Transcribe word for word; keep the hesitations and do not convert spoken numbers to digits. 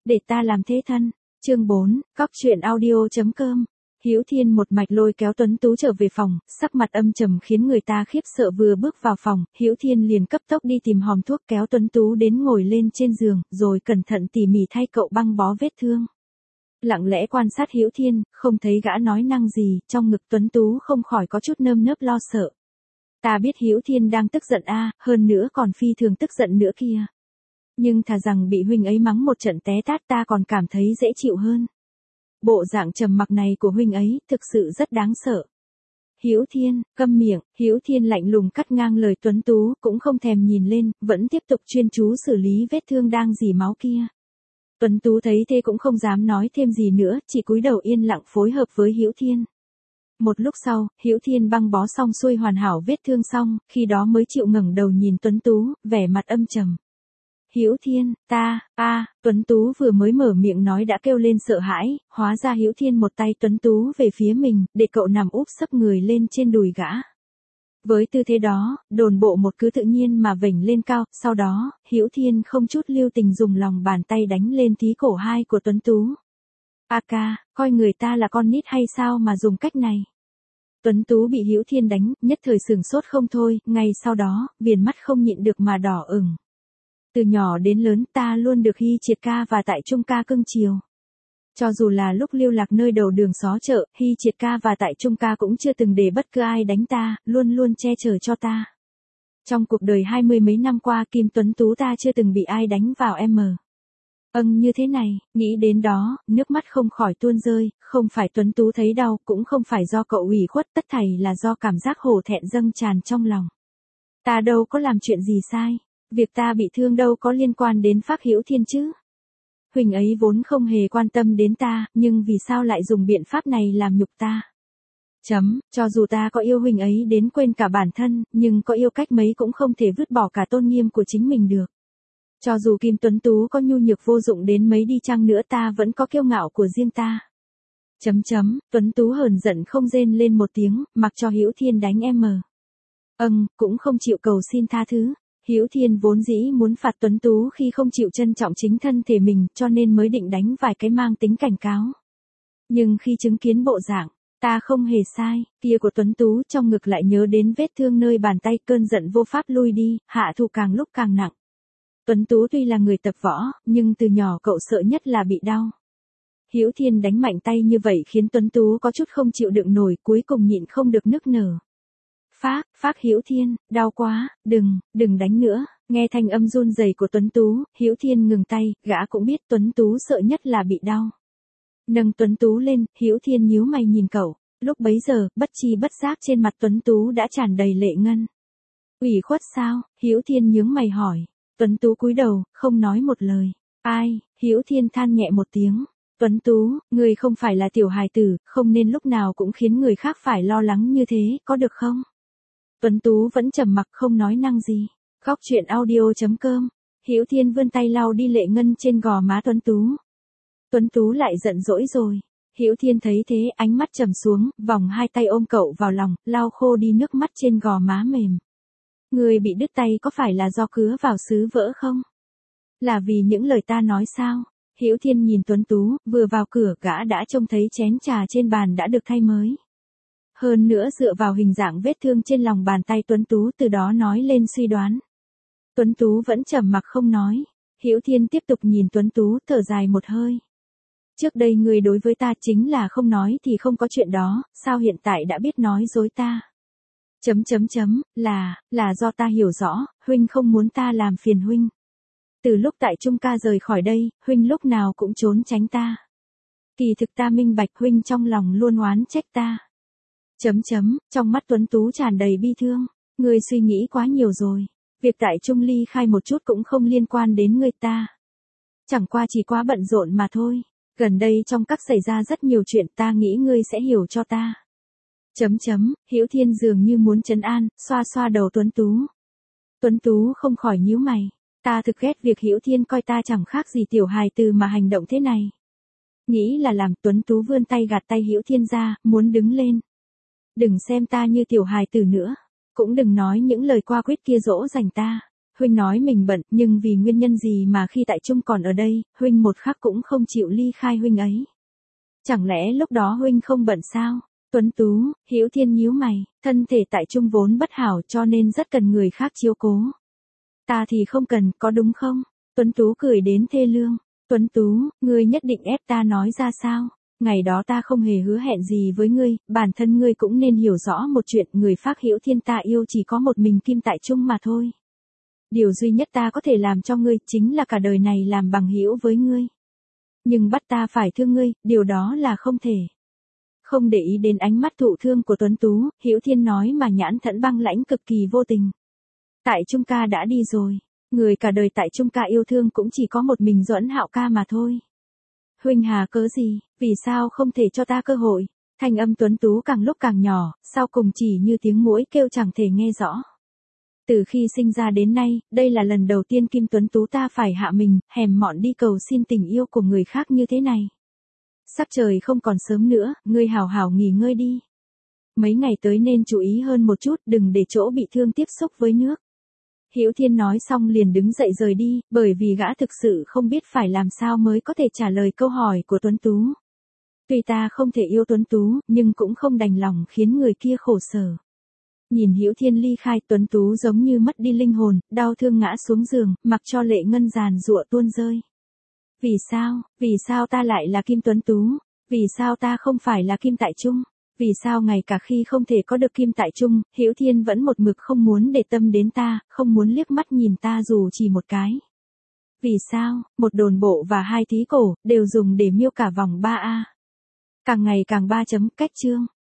để ta làm thế thân. Chương bốn, cóc truyện audio chấm com. Hữu Thiên một mạch lôi kéo Tuấn Tú trở về phòng, sắc mặt âm trầm khiến người ta khiếp sợ. Vừa bước vào phòng, Hữu Thiên liền cấp tốc đi tìm hòm thuốc kéo Tuấn Tú đến ngồi lên trên giường, rồi cẩn thận tỉ mỉ thay cậu băng bó vết thương. Lặng lẽ quan sát Hữu Thiên, không thấy gã nói năng gì, trong ngực Tuấn Tú không khỏi có chút nơm nớp lo sợ. Ta biết Hữu Thiên đang tức giận a, hơn nữa còn phi thường tức giận nữa kia. Nhưng thà rằng bị huynh ấy mắng một trận té tát ta còn cảm thấy dễ chịu hơn. Bộ dạng trầm mặc này của huynh ấy thực sự rất đáng sợ. Hữu Thiên, câm miệng. Hữu Thiên lạnh lùng cắt ngang lời Tuấn Tú, cũng không thèm nhìn lên, vẫn tiếp tục chuyên chú xử lý vết thương đang rỉ máu kia. Tuấn Tú thấy thế cũng không dám nói thêm gì nữa, chỉ cúi đầu yên lặng phối hợp với Hữu Thiên. Một lúc sau, Hữu Thiên băng bó xong xuôi hoàn hảo vết thương xong, khi đó mới chịu ngẩng đầu nhìn Tuấn Tú, vẻ mặt âm trầm. Hữu Thiên, ta, a, Tuấn Tú vừa mới mở miệng nói đã kêu lên sợ hãi, hóa ra Hữu Thiên một tay Tuấn Tú về phía mình, để cậu nằm úp sấp người lên trên đùi gã. Với tư thế đó, đồn bộ một cứ tự nhiên mà vểnh lên cao, sau đó, Hữu Thiên không chút lưu tình dùng lòng bàn tay đánh lên tí cổ hai của Tuấn Tú. A ca, coi người ta là con nít hay sao mà dùng cách này? Tuấn Tú bị Hữu Thiên đánh, nhất thời sửng sốt không thôi, ngay sau đó, viền mắt không nhịn được mà đỏ ửng. Từ nhỏ đến lớn ta luôn được Hy Triệt ca và Tại Trung ca cưng chiều. Cho dù là lúc lưu lạc nơi đầu đường xó chợ, Hy Triệt ca và Tại Trung ca cũng chưa từng để bất cứ ai đánh ta, luôn luôn che chở cho ta. Trong cuộc đời hai mươi mấy năm qua Kim Tuấn Tú ta chưa từng bị ai đánh vào em. Âng như thế này, nghĩ đến đó, nước mắt không khỏi tuôn rơi, không phải Tuấn Tú thấy đau, cũng không phải do cậu ủy khuất, tất thảy là do cảm giác hổ thẹn dâng tràn trong lòng. Ta đâu có làm chuyện gì sai. Việc ta bị thương đâu có liên quan đến Phác Hữu Thiên chứ. Huynh ấy vốn không hề quan tâm đến ta, nhưng vì sao lại dùng biện pháp này làm nhục ta? Chấm, cho dù ta có yêu huynh ấy đến quên cả bản thân, nhưng có yêu cách mấy cũng không thể vứt bỏ cả tôn nghiêm của chính mình được. Cho dù Kim Tuấn Tú có nhu nhược vô dụng đến mấy đi chăng nữa ta vẫn có kiêu ngạo của riêng ta. Chấm chấm, Tuấn Tú hờn giận không rên lên một tiếng, mặc cho Hữu Thiên đánh em. Âng, cũng không chịu cầu xin tha thứ. Hữu Thiên vốn dĩ muốn phạt Tuấn Tú khi không chịu trân trọng chính thân thể mình, cho nên mới định đánh vài cái mang tính cảnh cáo. Nhưng khi chứng kiến bộ dạng, ta không hề sai, kia của Tuấn Tú trong ngực lại nhớ đến vết thương nơi bàn tay, cơn giận vô pháp lui đi, hạ thủ càng lúc càng nặng. Tuấn Tú tuy là người tập võ, nhưng từ nhỏ cậu sợ nhất là bị đau. Hữu Thiên đánh mạnh tay như vậy khiến Tuấn Tú có chút không chịu đựng nổi, cuối cùng nhịn không được nức nở. Phác, Phác Hữu Thiên, đau quá, đừng, đừng đánh nữa. Nghe thanh âm run rẩy của Tuấn Tú, Hữu Thiên ngừng tay, gã cũng biết Tuấn Tú sợ nhất là bị đau. Nâng Tuấn Tú lên, Hữu Thiên nhíu mày nhìn cậu, lúc bấy giờ, bất chi bất giác trên mặt Tuấn Tú đã tràn đầy lệ ngân. Ủy khuất sao? Hữu Thiên nhướng mày hỏi. Tuấn Tú cúi đầu, không nói một lời. Ai? Hữu Thiên than nhẹ một tiếng. Tuấn Tú, người không phải là tiểu hài tử, không nên lúc nào cũng khiến người khác phải lo lắng như thế, có được không? Tuấn Tú vẫn trầm mặc không nói năng gì. Cóc truyện audio chấm com. Hữu Thiên vươn tay lau đi lệ ngân trên gò má Tuấn Tú. Tuấn Tú lại giận dỗi rồi. Hữu Thiên thấy thế ánh mắt trầm xuống, vòng hai tay ôm cậu vào lòng, lau khô đi nước mắt trên gò má mềm. Người bị đứt tay có phải là do cứa vào sứ vỡ không? Là vì những lời ta nói sao? Hữu Thiên nhìn Tuấn Tú, vừa vào cửa gã đã trông thấy chén trà trên bàn đã được thay mới. Hơn nữa dựa vào hình dạng vết thương trên lòng bàn tay Tuấn Tú từ đó nói lên suy đoán. Tuấn Tú vẫn trầm mặc không nói. Hữu Thiên tiếp tục nhìn Tuấn Tú, thở dài một hơi. Trước đây người đối với ta chính là không nói thì không có chuyện đó, sao hiện tại đã biết nói dối ta? Chấm chấm chấm, là, là do ta hiểu rõ, huynh không muốn ta làm phiền huynh. Từ lúc Tại Trung ca rời khỏi đây, huynh lúc nào cũng trốn tránh ta. Kỳ thực ta minh bạch huynh trong lòng luôn oán trách ta. Chấm chấm, trong mắt Tuấn Tú tràn đầy bi thương. Ngươi suy nghĩ quá nhiều rồi. Việc Tại Trung ly khai một chút cũng không liên quan đến người ta. Chẳng qua chỉ quá bận rộn mà thôi. Gần đây trong các xảy ra rất nhiều chuyện, ta nghĩ ngươi sẽ hiểu cho ta. Chấm chấm, Hữu Thiên dường như muốn trấn an, xoa xoa đầu Tuấn Tú. Tuấn Tú không khỏi nhíu mày. Ta thực ghét việc Hữu Thiên coi ta chẳng khác gì tiểu hài từ mà hành động thế này. Nghĩ là làm. Tuấn Tú vươn tay gạt tay Hữu Thiên ra, muốn đứng lên. Đừng xem ta như tiểu hài tử nữa. Cũng đừng nói những lời qua quýt kia dỗ dành ta. huynh nói mình bận, nhưng vì nguyên nhân gì mà khi Tại Trung còn ở đây, huynh một khắc cũng không chịu ly khai huynh ấy? Chẳng lẽ lúc đó huynh không bận sao? Tuấn Tú, Hữu Thiên nhíu mày, thân thể Tại Trung vốn bất hảo cho nên rất cần người khác chiếu cố. Ta thì không cần, có đúng không? Tuấn Tú cười đến thê lương. Tuấn Tú, ngươi nhất định ép ta nói ra sao? Ngày đó ta không hề hứa hẹn gì với ngươi, bản thân ngươi cũng nên hiểu rõ một chuyện, người Phác Hữu Thiên ta yêu chỉ có một mình Kim Tại Trung mà thôi. Điều duy nhất ta có thể làm cho ngươi chính là cả đời này làm bằng hữu với ngươi. Nhưng bắt ta phải thương ngươi, điều đó là không thể. Không để ý đến ánh mắt thụ thương của Tuấn Tú, Hữu Thiên nói mà nhãn thẫn băng lãnh cực kỳ vô tình. Tại Trung ca đã đi rồi, người cả đời Tại Trung ca yêu thương cũng chỉ có một mình Duẫn Hạo ca mà thôi. Huynh hà cớ gì, vì sao không thể cho ta cơ hội? Thanh âm Tuấn Tú càng lúc càng nhỏ, sau cùng chỉ như tiếng muỗi kêu chẳng thể nghe rõ. Từ khi sinh ra đến nay, đây là lần đầu tiên Kim Tuấn Tú ta phải hạ mình, hèm mọn đi cầu xin tình yêu của người khác như thế này. Sắc trời không còn sớm nữa, ngươi hào hào nghỉ ngơi đi. Mấy ngày tới nên chú ý hơn một chút, đừng để chỗ bị thương tiếp xúc với nước. Hữu Thiên nói xong liền đứng dậy rời đi, bởi vì gã thực sự không biết phải làm sao mới có thể trả lời câu hỏi của Tuấn Tú. Tuy ta không thể yêu Tuấn Tú, nhưng cũng không đành lòng khiến người kia khổ sở. Nhìn Hữu Thiên ly khai, Tuấn Tú giống như mất đi linh hồn, đau thương ngã xuống giường, mặc cho lệ ngân giàn giụa tuôn rơi. Vì sao, vì sao ta lại là Kim Tuấn Tú? Vì sao ta không phải là Kim Tại Trung? Vì sao ngày cả khi không thể có được Kim Tại Trung, Hữu Thiên vẫn một mực không muốn để tâm đến ta, không muốn liếc mắt nhìn ta dù chỉ một cái? Vì sao, một đồn bộ và hai thí cổ, đều dùng để miêu cả vòng ba A. Càng ngày càng ba chấm, cách chương.